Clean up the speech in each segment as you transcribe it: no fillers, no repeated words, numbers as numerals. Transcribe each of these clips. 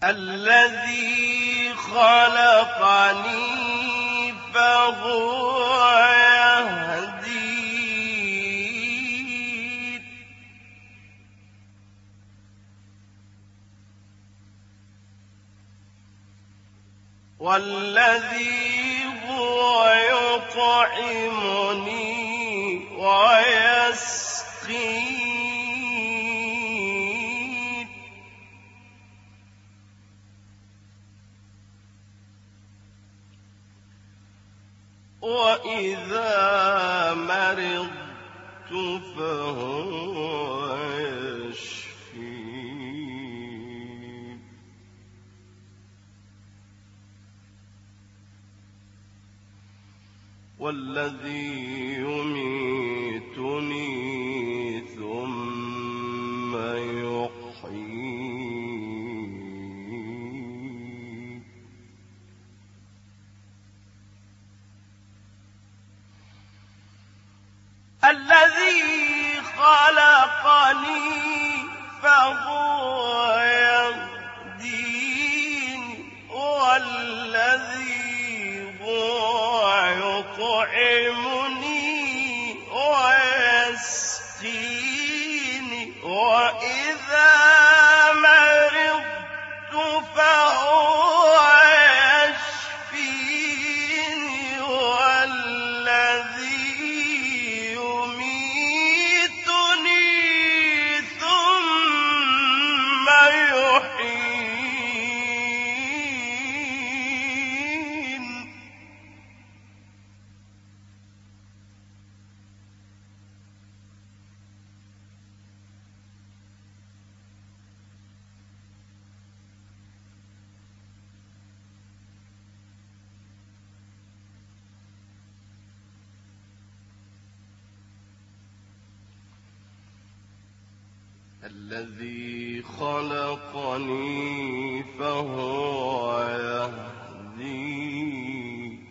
الذي خلقني فهو يهدين والذي هو يطعمني ويسقين وإذا مرضت فهو يشفين والذي يميتني ثم يحيين الذي خلقني فهو يهدين والذي هو يطعمني ويسقين وإذا مرضت فهو يشفين والذي يميتني ثم يحيين الذي خلقني فهو يهدين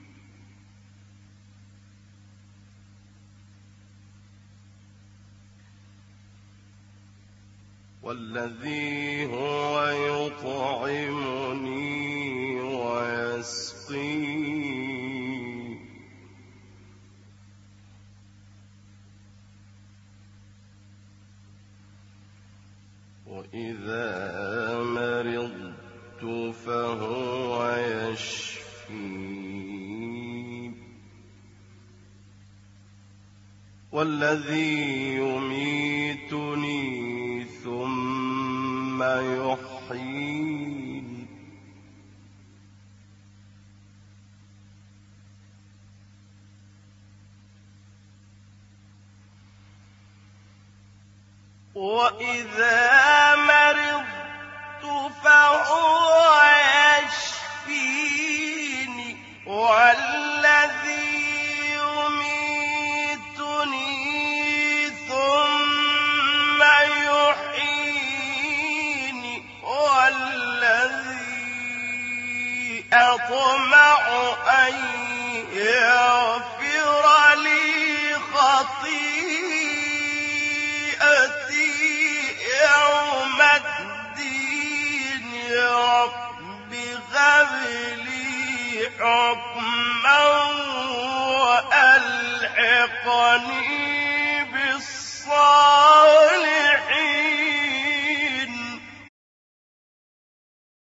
والذي هو يطعمني ويسقين وإذا مرضت فهو يشفين والذي يميتني ثم يحيين وإذا مرضت فهو يشفيني والذي يميتني ثم يحييني والذي أطمع أن يغفر لي خطيئتي يوم الدين رب هب لي حكما وألحقني بالصالحين